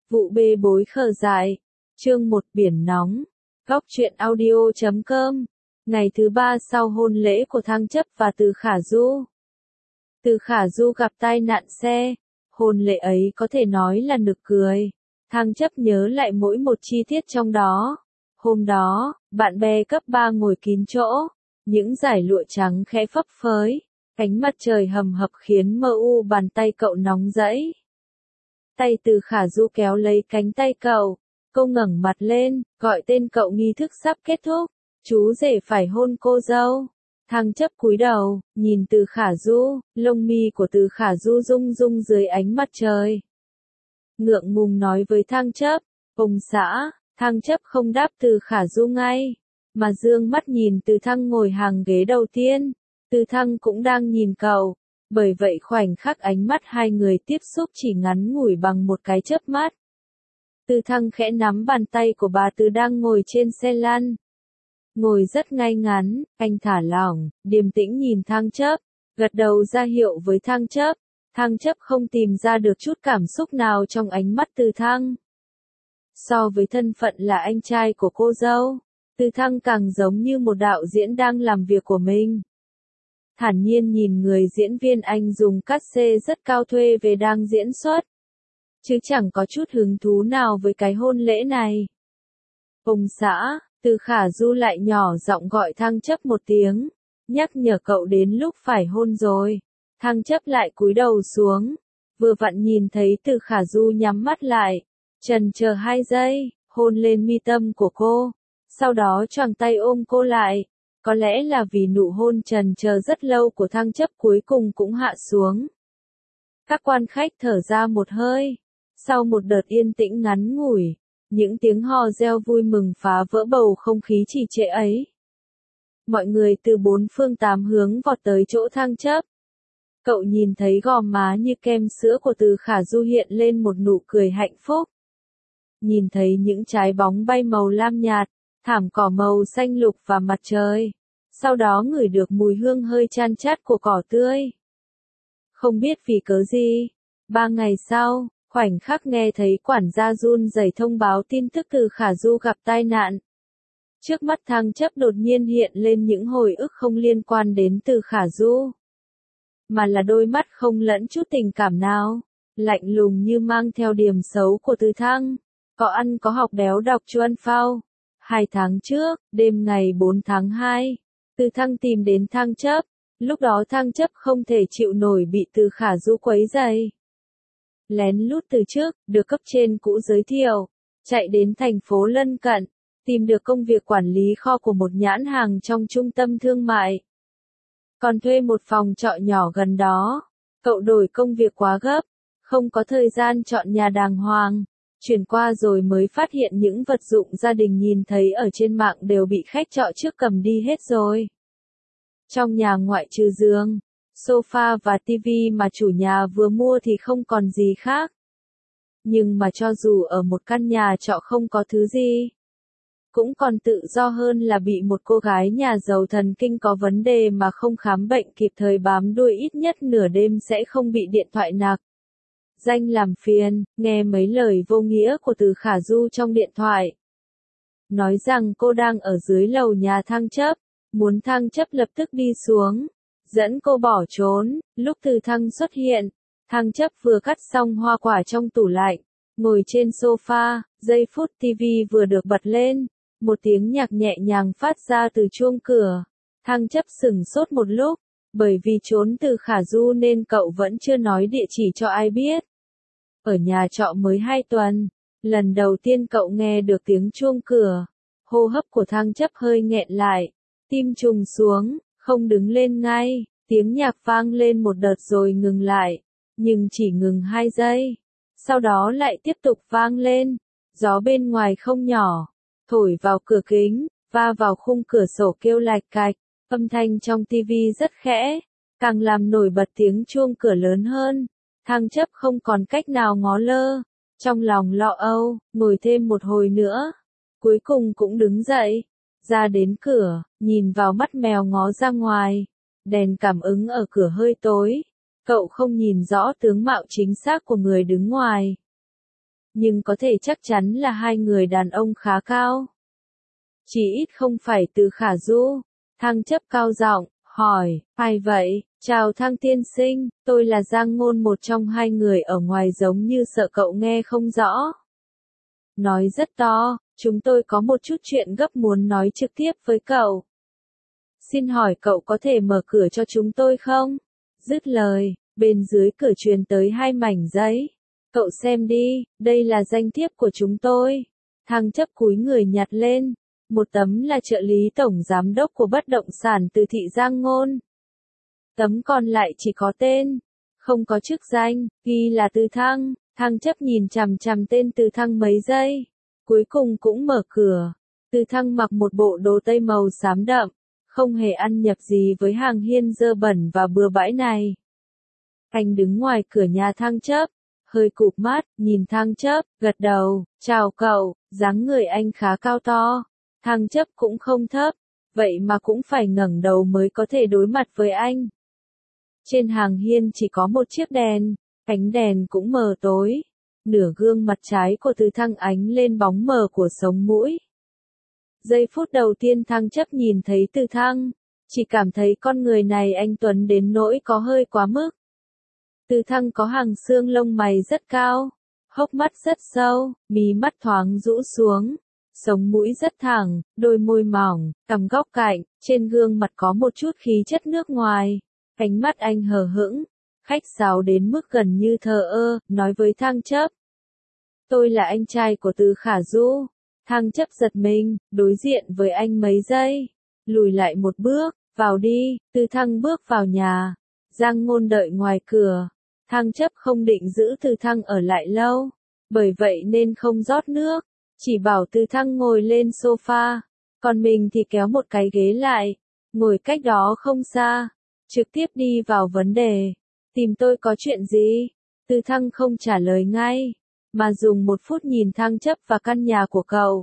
Vụ bê bối khờ dại. Chương 1 Biển nóng. Góc truyện audio.com. Ngày thứ 3 sau hôn lễ của Thăng Chấp và Từ Khả Du. Từ Khả Du gặp tai nạn xe. Hôn lễ ấy có thể nói là nực cười. Thăng Chấp nhớ lại mỗi một chi tiết trong đó. Hôm đó, bạn bè cấp 3 ngồi kín chỗ. Những dải lụa trắng khẽ phấp phới. Ánh mặt trời hầm hập khiến mơ u bàn tay cậu nóng rẫy. Tay Từ Khả Du kéo lấy cánh tay cậu. Cô ngẩng mặt lên, gọi tên cậu. Nghi thức sắp kết thúc. Chú rể phải hôn cô dâu. Thăng Chấp cúi đầu, nhìn Từ Khả Du, lông mi của Từ Khả Du rung rung dưới ánh mặt trời. Ngượng ngùng nói với Thăng Chấp, ông xã. Thăng Chấp không đáp Từ Khả Du ngay, mà dương mắt nhìn Từ Thăng ngồi hàng ghế đầu tiên. Từ Thăng cũng đang nhìn cậu, bởi vậy khoảnh khắc ánh mắt hai người tiếp xúc chỉ ngắn ngủi bằng một cái chớp mắt. Từ Thăng khẽ nắm bàn tay của bà Từ đang ngồi trên xe lăn. Ngồi rất ngay ngắn, anh thả lỏng, điềm tĩnh nhìn Thăng Chấp, gật đầu ra hiệu với Thăng Chấp. Thăng Chấp không tìm ra được chút cảm xúc nào trong ánh mắt Từ Thăng. So với thân phận là anh trai của cô dâu, Từ Thăng càng giống như một đạo diễn đang làm việc của mình. Thản nhiên nhìn người diễn viên anh dùng cát xê rất cao thuê về đang diễn xuất, chứ chẳng có chút hứng thú nào với cái hôn lễ này. Ông xã. Từ Khả Du lại nhỏ giọng gọi Thăng Chấp một tiếng, nhắc nhở cậu đến lúc phải hôn rồi. Thăng Chấp lại cúi đầu xuống, vừa vặn nhìn thấy Từ Khả Du nhắm mắt lại, chần chờ 2 giây, hôn lên mi tâm của cô, sau đó choàng tay ôm cô lại. Có lẽ là vì nụ hôn chần chờ rất lâu của Thăng Chấp cuối cùng cũng hạ xuống. Các quan khách thở ra một hơi, sau một đợt yên tĩnh ngắn ngủi. Những tiếng hò reo vui mừng phá vỡ bầu không khí trì trệ ấy. Mọi người từ 4 phương 8 hướng vọt tới chỗ Thăng Chấp. Cậu nhìn thấy gò má như kem sữa của Từ Khả Du hiện lên một nụ cười hạnh phúc. Nhìn thấy những trái bóng bay màu lam nhạt, thảm cỏ màu xanh lục và mặt trời. Sau đó ngửi được mùi hương hơi chan chát của cỏ tươi. Không biết vì cớ gì, 3 ngày sau, khoảnh khắc nghe thấy quản gia run rẩy thông báo tin tức Từ Khả Du gặp tai nạn. Trước mắt Thăng Chấp đột nhiên hiện lên những hồi ức không liên quan đến Từ Khả Du, mà là đôi mắt không lẫn chút tình cảm nào, lạnh lùng như mang theo điểm xấu của Từ Thăng. Có ăn có học béo đọc Chuan Phao. 2 tháng trước, đêm ngày 4 tháng 2, Từ Thăng tìm đến Thăng Chấp. Lúc đó Thăng Chấp không thể chịu nổi bị Từ Khả Du quấy rầy. Lén lút từ trước, được cấp trên cũ giới thiệu, chạy đến thành phố lân cận, tìm được công việc quản lý kho của một nhãn hàng trong trung tâm thương mại. Còn thuê một phòng trọ nhỏ gần đó. Cậu đổi công việc quá gấp, không có thời gian chọn nhà đàng hoàng. Chuyển qua rồi mới phát hiện những vật dụng gia đình nhìn thấy ở trên mạng đều bị khách trọ trước cầm đi hết rồi. Trong nhà ngoại trừ giường, sofa và tivi mà chủ nhà vừa mua thì không còn gì khác. Nhưng mà cho dù ở một căn nhà trọ không có thứ gì, cũng còn tự do hơn là bị một cô gái nhà giàu thần kinh có vấn đề mà không khám bệnh kịp thời bám đuôi ít nhất nửa đêm sẽ không bị điện thoại nạc danh làm phiền. Nghe mấy lời vô nghĩa của Từ Khả Du trong điện thoại, nói rằng cô đang ở dưới lầu nhà Thăng Chấp, muốn Thăng Chấp lập tức đi xuống, dẫn cô bỏ trốn. Lúc Từ Thăng xuất hiện, Thăng Chấp vừa cắt xong hoa quả trong tủ lạnh, ngồi trên sofa. Giây phút tivi vừa được bật lên, một tiếng nhạc nhẹ nhàng phát ra từ chuông cửa. Thăng Chấp sửng sốt một lúc, bởi vì trốn Từ Khả Du nên cậu vẫn chưa nói địa chỉ cho ai biết. Ở nhà trọ mới 2 tuần, lần đầu tiên cậu nghe được tiếng chuông cửa, hô hấp của Thăng Chấp hơi nghẹn lại, tim trùng xuống, không đứng lên ngay. Tiếng nhạc vang lên một đợt rồi ngừng lại, nhưng chỉ ngừng 2 giây. Sau đó lại tiếp tục vang lên. Gió bên ngoài không nhỏ, thổi vào cửa kính, va vào khung cửa sổ kêu lạch cạch. Âm thanh trong tivi rất khẽ, càng làm nổi bật tiếng chuông cửa lớn hơn. Thăng Chấp không còn cách nào ngó lơ, trong lòng lo âu, ngồi thêm một hồi nữa. Cuối cùng cũng đứng dậy, ra đến cửa, nhìn vào mắt mèo ngó ra ngoài. Đèn cảm ứng ở cửa hơi tối, cậu không nhìn rõ tướng mạo chính xác của người đứng ngoài. nhưng có thể chắc chắn là hai người đàn ông khá cao. Chỉ ít không phải Từ Khả Du. Thăng Chấp cao giọng, hỏi, ai vậy? Chào Thăng tiên sinh, tôi là Giang Ngôn, một trong hai người ở ngoài, giống như sợ cậu nghe không rõ. Nói rất to, chúng tôi có một chút chuyện gấp muốn nói trực tiếp với cậu. Xin hỏi cậu có thể mở cửa cho chúng tôi không? Dứt lời, bên dưới cửa truyền tới hai mảnh giấy. Cậu xem đi, đây là danh thiếp của chúng tôi. Thăng Chấp cúi người nhặt lên. Một tấm là trợ lý tổng giám đốc của bất động sản Từ thị Giang Ngôn. Tấm còn lại chỉ có tên, không có chức danh, ghi là Từ Thăng. Thăng Chấp nhìn chằm chằm tên Từ Thăng mấy giây, cuối cùng cũng mở cửa. Từ Thăng mặc một bộ đồ tây màu xám đậm, không hề ăn nhập gì với hàng hiên dơ bẩn và bừa bãi này. Anh đứng ngoài cửa nhà Thăng Chấp, hơi cụp mắt, nhìn Thăng Chấp, gật đầu, chào cậu. Dáng người anh khá cao to, Thăng Chấp cũng không thấp, vậy mà cũng phải ngẩng đầu mới có thể đối mặt với anh. Trên hàng hiên chỉ có một chiếc đèn, ánh đèn cũng mờ tối. Nửa gương mặt trái của Từ Thăng ánh lên bóng mờ của sống mũi. Giây phút đầu tiên Thăng Chấp nhìn thấy Từ Thăng, chỉ cảm thấy con người này anh tuấn đến nỗi có hơi quá mức. Từ Thăng có hàng xương lông mày rất cao, hốc mắt rất sâu, mí mắt thoáng rũ xuống, sống mũi rất thẳng, đôi môi mỏng, cằm góc cạnh, trên gương mặt có một chút khí chất nước ngoài. Ánh mắt anh hờ hững, khách sáo đến mức gần như thờ ơ, nói với Thăng Chấp. Tôi là anh trai của Từ Khả Du. Thăng Chấp giật mình, đối diện với anh mấy giây, lùi lại một bước, vào đi. Từ Thăng bước vào nhà, Giang Ngôn đợi ngoài cửa. Thăng Chấp không định giữ Từ Thăng ở lại lâu, bởi vậy nên không rót nước, chỉ bảo Từ Thăng ngồi lên sofa, còn mình thì kéo một cái ghế lại, ngồi cách đó không xa, trực tiếp đi vào vấn đề. Tìm tôi có chuyện gì? Từ Thăng không trả lời ngay, mà dùng một phút nhìn Thăng Chấp và căn nhà của cậu.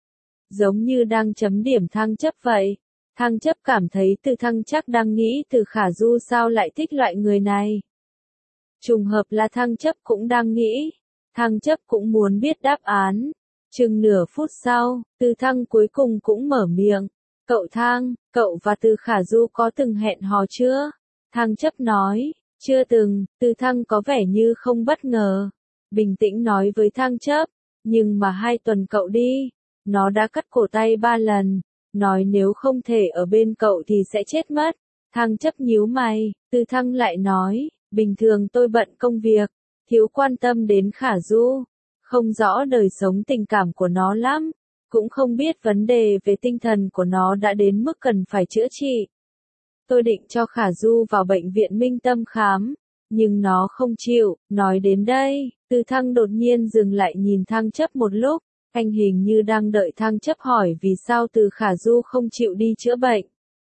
Giống như đang chấm điểm Thăng Chấp vậy. Thăng Chấp cảm thấy Từ Thăng chắc đang nghĩ Từ Khả Du sao lại thích loại người này. Trùng hợp là Thăng Chấp cũng đang nghĩ. Thăng Chấp cũng muốn biết đáp án. Chừng nửa phút sau, Từ Thăng cuối cùng cũng mở miệng. Cậu Thăng, cậu và Từ Khả Du có từng hẹn hò chưa? Thăng Chấp nói, chưa từng. Từ Thăng có vẻ như không bất ngờ. Bình tĩnh nói với Thăng Chấp, nhưng mà 2 tuần cậu đi, nó đã cắt cổ tay 3 lần, nói nếu không thể ở bên cậu thì sẽ chết mất. Thăng Chấp nhíu mày, Từ Thăng lại nói, bình thường tôi bận công việc, thiếu quan tâm đến Khả Du, không rõ đời sống tình cảm của nó lắm, cũng không biết vấn đề về tinh thần của nó đã đến mức cần phải chữa trị. Tôi định cho Khả Du vào bệnh viện Minh Tâm khám, nhưng nó không chịu. Nói đến đây, Từ Thăng đột nhiên dừng lại nhìn Thăng Chấp một lúc, anh hình như đang đợi Thăng Chấp hỏi vì sao Từ Khả Du không chịu đi chữa bệnh.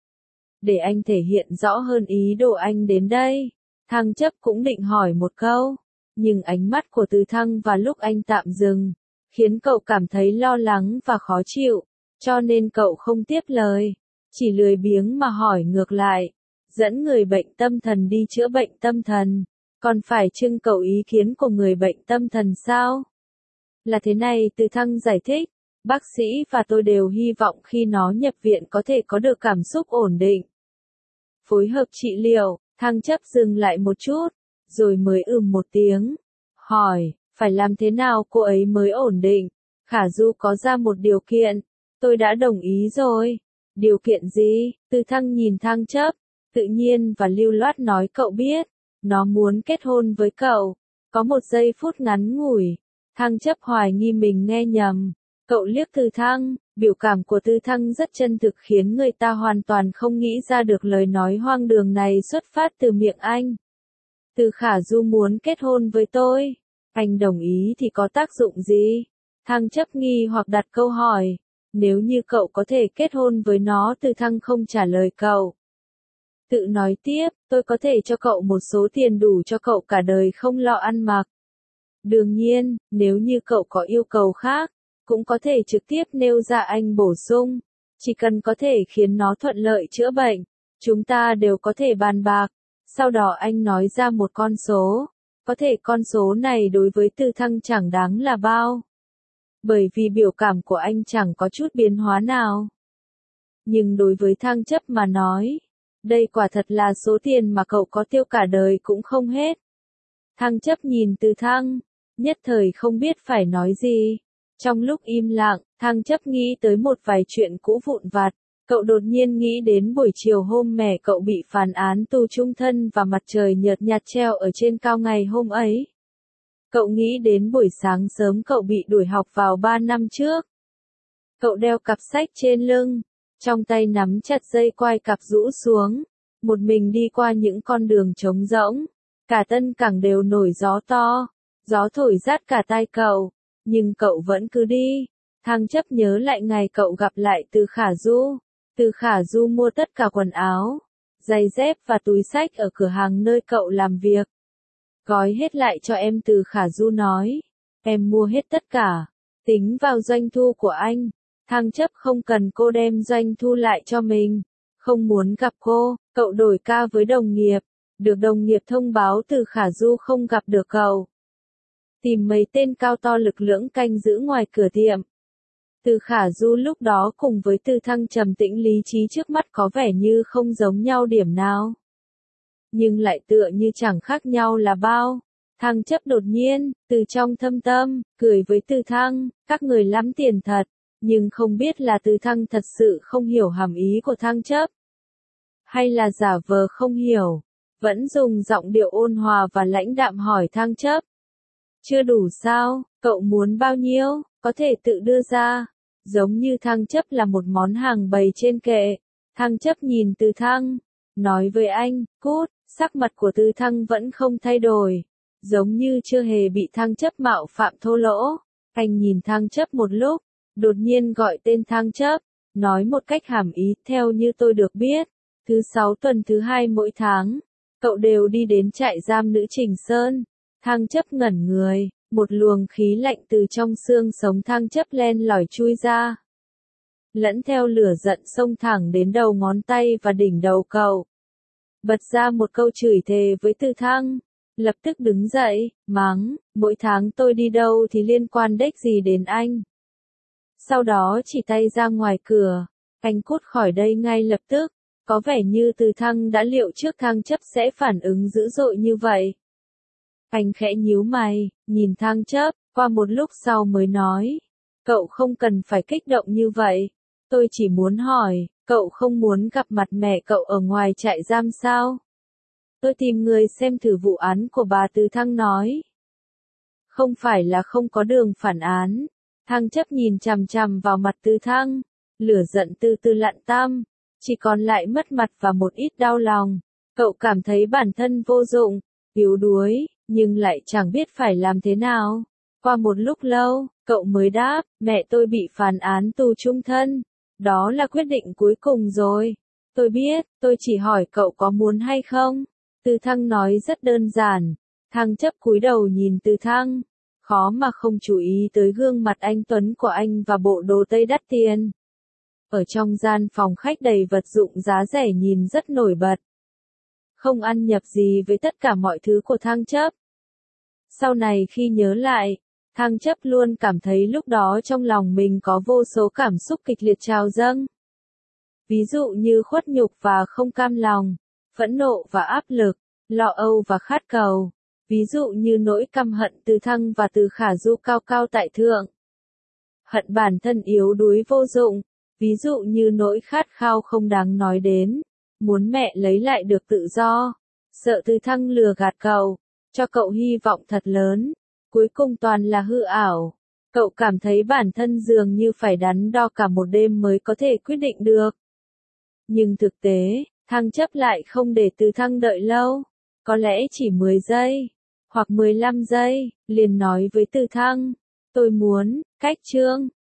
Để anh thể hiện rõ hơn ý đồ anh đến đây, Thăng Chấp cũng định hỏi một câu, nhưng ánh mắt của Từ Thăng và lúc anh tạm dừng, khiến cậu cảm thấy lo lắng và khó chịu, cho nên cậu không tiếp lời, chỉ lười biếng mà hỏi ngược lại, dẫn người bệnh tâm thần đi chữa bệnh tâm thần, còn phải trưng cầu ý kiến của người bệnh tâm thần sao? Là thế này, Từ Thăng giải thích, bác sĩ và tôi đều hy vọng khi nó nhập viện có thể có được cảm xúc ổn định. Phối hợp trị liệu. Thăng Chấp dừng lại một chút, rồi mới một tiếng, hỏi, phải làm thế nào cô ấy mới ổn định? Khả Du có ra một điều kiện, tôi đã đồng ý rồi. Điều kiện gì? Từ Thăng nhìn Thăng Chấp, tự nhiên và lưu loát nói cậu biết, nó muốn kết hôn với cậu. Có một giây phút ngắn ngủi, Thăng Chấp hoài nghi mình nghe nhầm, cậu liếc Từ Thăng, biểu cảm của Từ Thăng rất chân thực khiến người ta hoàn toàn không nghĩ ra được lời nói hoang đường này xuất phát từ miệng anh. Từ Khả Du muốn kết hôn với tôi, anh đồng ý thì có tác dụng gì? Thăng Chấp nghi hoặc đặt câu hỏi, nếu như cậu có thể kết hôn với nó. Từ Thăng không trả lời cậu. Tự nói tiếp, tôi có thể cho cậu một số tiền đủ cho cậu cả đời không lo ăn mặc. Đương nhiên, nếu như cậu có yêu cầu khác, cũng có thể trực tiếp nêu ra, anh bổ sung. Chỉ cần có thể khiến nó thuận lợi chữa bệnh, chúng ta đều có thể bàn bạc. Sau đó anh nói ra một con số. Có thể con số này đối với Từ Thăng chẳng đáng là bao. Bởi vì biểu cảm của anh chẳng có chút biến hóa nào. Nhưng đối với Thăng Chấp mà nói, đây quả thật là số tiền mà cậu có tiêu cả đời cũng không hết. Thăng Chấp nhìn Từ Thăng, nhất thời không biết phải nói gì. Trong lúc im lặng, Thăng Chấp nghĩ tới một vài chuyện cũ vụn vặt. Cậu đột nhiên nghĩ đến buổi chiều hôm mẹ cậu bị phán án tù chung thân và mặt trời nhợt nhạt treo ở trên cao ngày hôm ấy. Cậu nghĩ đến buổi sáng sớm cậu bị đuổi học vào 3 năm trước. Cậu đeo cặp sách trên lưng, trong tay nắm chặt dây quai cặp rũ xuống, một mình đi qua những con đường trống rỗng. Cả Tân Cảng đều nổi gió to, gió thổi rát cả tai cậu, nhưng cậu vẫn cứ đi. Thăng Chấp nhớ lại ngày cậu gặp lại Từ Khả Du. Từ Khả Du mua tất cả quần áo, giày dép và túi xách ở cửa hàng nơi cậu làm việc. Gói hết lại cho em, Từ Khả Du nói. Em mua hết tất cả, tính vào doanh thu của anh. Thăng Chấp không cần cô đem doanh thu lại cho mình. Không muốn gặp cô, cậu đổi ca với đồng nghiệp. Được đồng nghiệp thông báo Từ Khả Du không gặp được cậu. Tìm mấy tên cao to lực lưỡng canh giữ ngoài cửa tiệm. Từ Khả Du lúc đó cùng với Từ Thăng trầm tĩnh lý trí trước mắt có vẻ như không giống nhau điểm nào. Nhưng lại tựa như chẳng khác nhau là bao. Thăng Chấp đột nhiên, từ trong thâm tâm, cười với Từ Thăng, các người lắm tiền thật, nhưng không biết là Từ Thăng thật sự không hiểu hàm ý của Thăng Chấp. Hay là giả vờ không hiểu, vẫn dùng giọng điệu ôn hòa và lãnh đạm hỏi Thăng Chấp. Chưa đủ sao, cậu muốn bao nhiêu, có thể tự đưa ra. Giống như Thăng Chấp là một món hàng bày trên kệ. Thăng Chấp nhìn Từ Thăng, nói với anh, cút, sắc mặt của Từ Thăng vẫn không thay đổi. Giống như chưa hề bị Thăng Chấp mạo phạm thô lỗ. Anh nhìn Thăng Chấp một lúc, đột nhiên gọi tên Thăng Chấp, nói một cách hàm ý, theo như tôi được biết, thứ 6 tuần thứ 2 mỗi tháng, cậu đều đi đến trại giam nữ Trình Sơn. Thăng Chấp ngẩn người. Một luồng khí lạnh từ trong xương sống Thăng Chấp len lỏi chui ra. Lẫn theo lửa giận xông thẳng đến đầu ngón tay và đỉnh đầu cậu. Bật ra một câu chửi thề với Từ Thăng. Lập tức đứng dậy, mắng, mỗi tháng tôi đi đâu thì liên quan đếch gì đến anh. Sau đó chỉ tay ra ngoài cửa. Anh cút khỏi đây ngay lập tức. Có vẻ như Từ Thăng đã liệu trước Thăng Chấp sẽ phản ứng dữ dội như vậy. Anh khẽ nhíu mày, nhìn Thăng Chấp, qua một lúc sau mới nói. Cậu không cần phải kích động như vậy. Tôi chỉ muốn hỏi, cậu không muốn gặp mặt mẹ cậu ở ngoài trại giam sao? Tôi tìm người xem thử vụ án của bà, Từ Thăng nói. Không phải là không có đường phản án. Thăng Chấp nhìn chằm chằm vào mặt Từ Thăng. Lửa giận từ từ lặn tăm. Chỉ còn lại mất mặt và một ít đau lòng. Cậu cảm thấy bản thân vô dụng, yếu đuối, nhưng lại chẳng biết phải làm thế nào. Qua một lúc lâu, cậu mới đáp, mẹ tôi bị phán án tù chung thân. Đó là quyết định cuối cùng rồi. Tôi biết, tôi chỉ hỏi cậu có muốn hay không. Từ Thăng nói rất đơn giản. Thăng Chấp cúi đầu nhìn Từ Thăng. Khó mà không chú ý tới gương mặt anh tuấn của anh và bộ đồ tây đắt tiền. Ở trong gian phòng khách đầy vật dụng giá rẻ nhìn rất nổi bật. Không ăn nhập gì với tất cả mọi thứ của Thăng Chấp. Sau này khi nhớ lại, Thăng Chấp luôn cảm thấy lúc đó trong lòng mình có vô số cảm xúc kịch liệt trào dâng. Ví dụ như khuất nhục và không cam lòng, phẫn nộ và áp lực, lo âu và khát cầu. Ví dụ như nỗi căm hận Từ Thăng và Từ Khả Du cao cao tại thượng. Hận bản thân yếu đuối vô dụng. Ví dụ như nỗi khát khao không đáng nói đến. Muốn mẹ lấy lại được tự do. Sợ Từ Thăng lừa gạt cậu. Cho cậu hy vọng thật lớn. Cuối cùng toàn là hư ảo. Cậu cảm thấy bản thân dường như phải đắn đo cả một đêm mới có thể quyết định được. Nhưng thực tế, Thăng Chấp lại không để Từ Thăng đợi lâu. Có lẽ chỉ 10 giây, hoặc 15 giây, liền nói với Từ Thăng. Tôi muốn, cách chương.